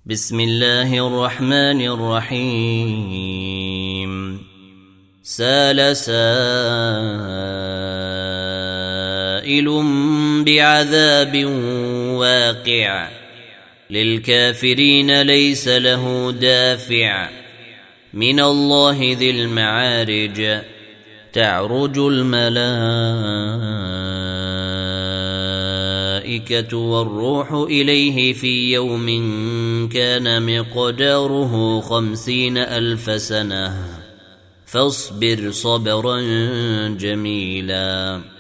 بسم الله الرحمن الرحيم. سال سائل بعذاب واقع للكافرين ليس له دافع من الله ذي المعارج. تعرج الملائكة والروح إليه في يوم كان مقداره 50,000 سنة فاصبر صبرا جميلا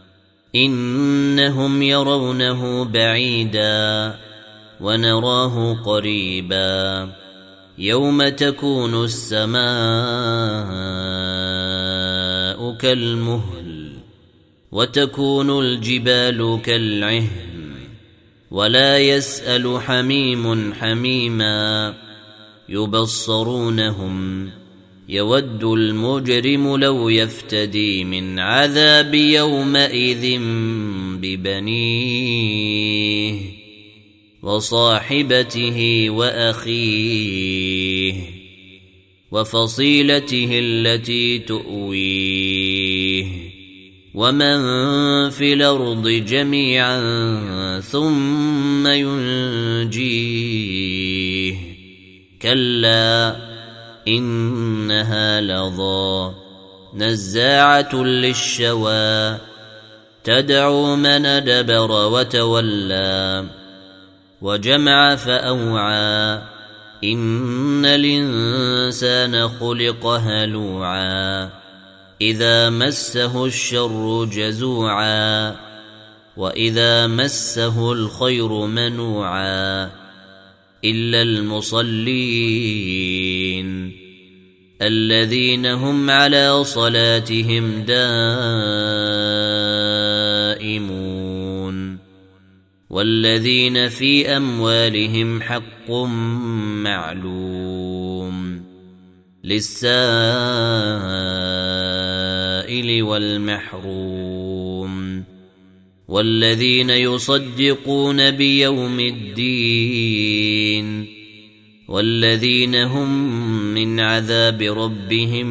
إنهم يرونه بعيدا ونراه قريبا يوم تكون السماء كالمهل وتكون الجبال كالعهن ولا يسأل حميم حميما يبصرونهم يود المجرم لو يفتدي من عذاب يومئذ ببنيه وصاحبته وأخيه وفصيلته التي تؤويه ومن في الأرض جميعا ثم ينجيه كلا إنها لظى نزاعة للشوى تدعو من أدبر وتولى وجمع فأوعى إن الإنسان خلق هلوعا إذا مسه الشر جزوعا وإذا مسه الخير منوعا إلا المصلين الذين هم على صلاتهم دائمون والذين في أموالهم حق معلوم للسائل والمحروم والذين يصدقون بيوم الدين والذين هم من عذاب ربهم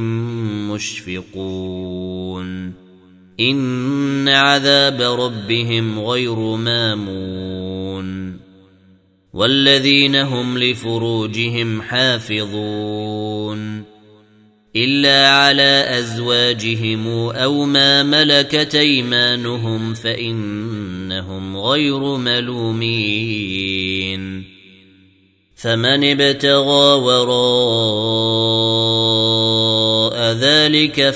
مشفقون إن عذاب ربهم غير مامون والذين هم لفروجهم حافظون إلا على أزواجهم أو ما ملكت أيمانهم فإنهم غير ملومين فمن ابتغى وراء ذلك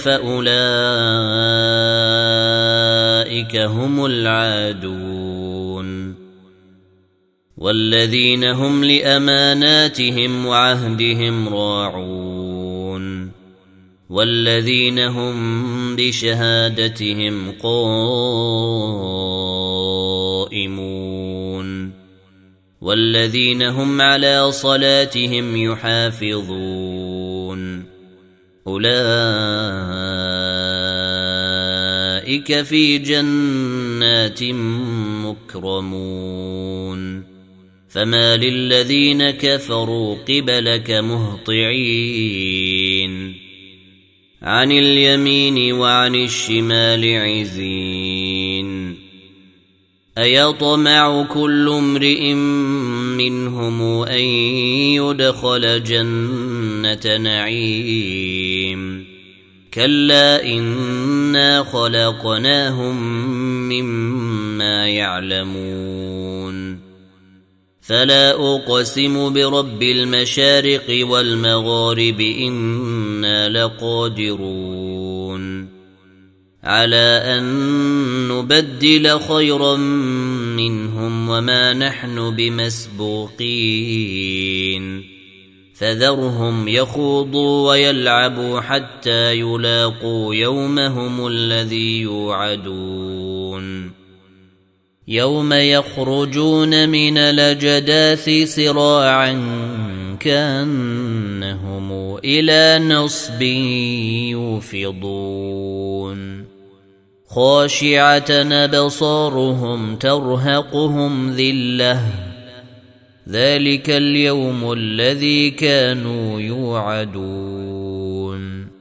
فأولئك هم العادون والذين هم لأماناتهم وعهدهم راعون والذين هم بشهادتهم قائمون والذين هم على صلاتهم يحافظون أولئك في جنات مكرمون فما للذين كفروا قبلك مهطعين عن اليمين وعن الشمال عزين أيطمع كل امرئ منهم أن يدخل جنة نعيم كلا إنا خلقناهم مما يعلمون فلا أقسم برب المشارق والمغارب إنا لقادرون على أن نبدل خيرا منهم وما نحن بمسبوقين فذرهم يخوضوا ويلعبوا حتى يلاقوا يومهم الذي يوعدون يوم يخرجون من الأجداث سراعا كأنهم إلى نصب يوفضون خاشعة أبصارهم ترهقهم ذلة ذلك اليوم الذي كانوا يوعدون